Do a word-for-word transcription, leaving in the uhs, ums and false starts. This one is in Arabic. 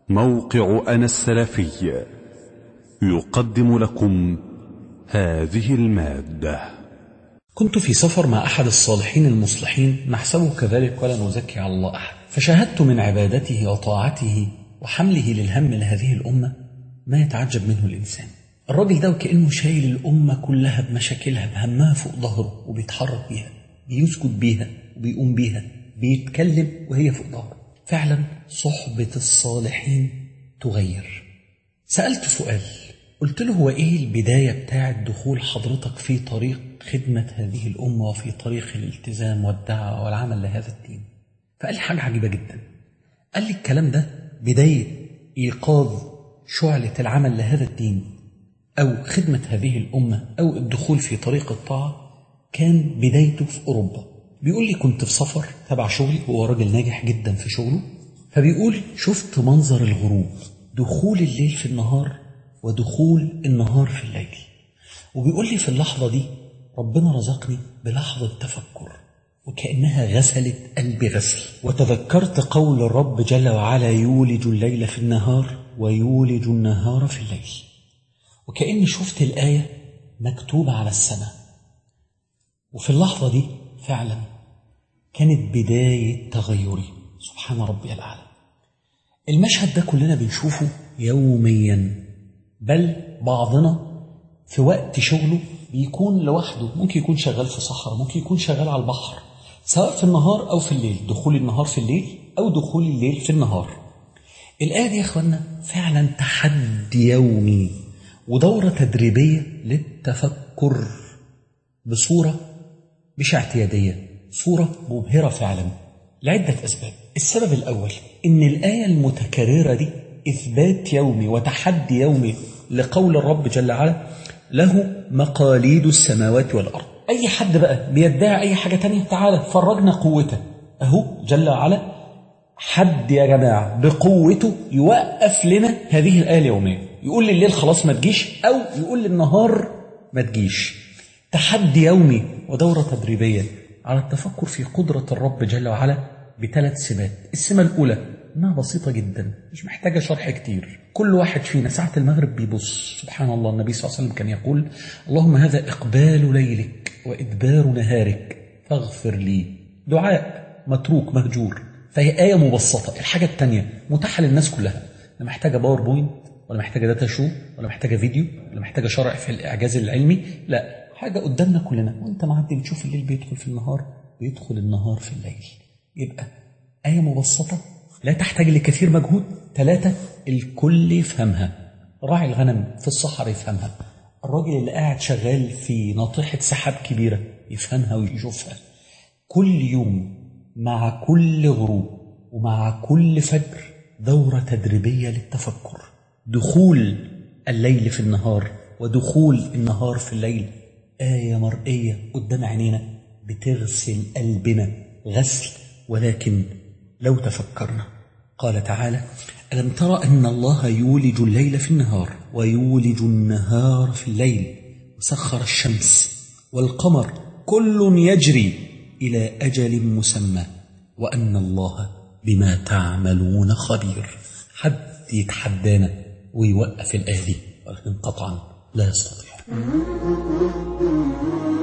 موقع أنا السلفي يقدم لكم هذه المادة. كنت في سفر مع أحد الصالحين المصلحين نحسبه كذلك ولا نزكي على الله أحد، فشاهدت من عبادته وطاعته وحمله للهم لهذه الأمة ما يتعجب منه الإنسان. الراجل ده وكأنه شايل الأمة كلها بمشاكلها بهمها فوق ظهره، وبيتحرك بيها، بيسجد بيها وبيقوم بيها، بيتكلم وهي فوق ظهره. فعلا صحبة الصالحين تغير. سألت سؤال، قلت له هو إيه البداية بتاعة دخول حضرتك في طريق خدمة هذه الأمة وفي طريق الالتزام والدعوة والعمل لهذا الدين؟ فقال لي حاجة عجيبة جدا. قال لي الكلام ده بداية إيقاظ شعلة العمل لهذا الدين أو خدمة هذه الأمة أو الدخول في طريق الطاعة كان بدايته في أوروبا. بيقول لي كنت في سفر تبع شغلي، هو راجل ناجح جدا في شغله، فبيقول شفت منظر الغروب، دخول الليل في النهار ودخول النهار في الليل. وبيقول لي في اللحظة دي ربنا رزقني بلحظة تفكر وكأنها غسلت قلبي غسل، وتذكرت قول الرب جل وعلا يولج الليل في النهار ويولج النهار في الليل، وكأني شفت الآية مكتوبة على السماء. وفي اللحظة دي فعلا كانت بداية تغيري. سبحان ربي الأعلى. المشهد ده كلنا بنشوفه يوميا، بل بعضنا في وقت شغله بيكون لوحده، ممكن يكون شغال في صحراء، ممكن يكون شغال على البحر، سواء في النهار أو في الليل، دخول النهار في الليل أو دخول الليل في النهار. الآية دي يا أخوانا فعلا تحدي يومي ودورة تدريبية للتفكر بصورة مش اعتيادية، صورة مبهرة فعلا لعدة أسباب. السبب الأول إن الآية المتكررة دي إثبات يومي وتحدي يومي لقول الرب جل وعلا له مقاليد السماوات والأرض. أي حد بقى بيدعي أي حاجة تانية تعالى فرجنا قوته، أهو جل وعلا حد يا جماعة بقوته يوقف لنا هذه الآية اليومية، يقول لليل خلاص ما تجيش، أو يقول للنهار ما تجيش. تحدي يومي ودورة تدريبية على التفكر في قدرة الرب جل وعلا بثلاث سمات. السمة الأولى إنها بسيطة جدا، مش محتاجة شرح كتير. كل واحد فينا ساعة المغرب بيبص، سبحان الله، النبي صلى الله عليه وسلم كان يقول اللهم هذا إقبال ليلك وإدبار نهارك فاغفر لي. دعاء متروك مهجور، فهي آية مبسطة. الحاجة التانية متاحة للناس كلها، لا محتاجة باوربوينت ولا محتاجة داتا شو ولا محتاجة فيديو ولا محتاجة شرح في الإعجاز العلمي، لا، حاجة قدامنا كلنا، وانت معدي بتشوف الليل بيدخل في النهار بيدخل النهار في الليل. يبقى آية مبسطة لا تحتاج لكثير مجهود. ثلاثة، الكل يفهمها. راعي الغنم في الصحراء يفهمها، الراجل اللي قاعد شغال في ناطحة سحاب كبيرة يفهمها ويشوفها. كل يوم مع كل غروب ومع كل فجر دورة تدريبية للتفكر، دخول الليل في النهار ودخول النهار في الليل، آية مرئية قدام عينينا بتغسل قلبنا غسل. ولكن لو تفكرنا، قال تعالى ألم ترى أن الله يولج الليل في النهار ويولج النهار في الليل وسخر الشمس والقمر كل يجري إلى أجل مسمى وأن الله بما تعملون خبير. حد يتحدانا ويوقف الآية دي، ولكن قطعا لا يستطيع.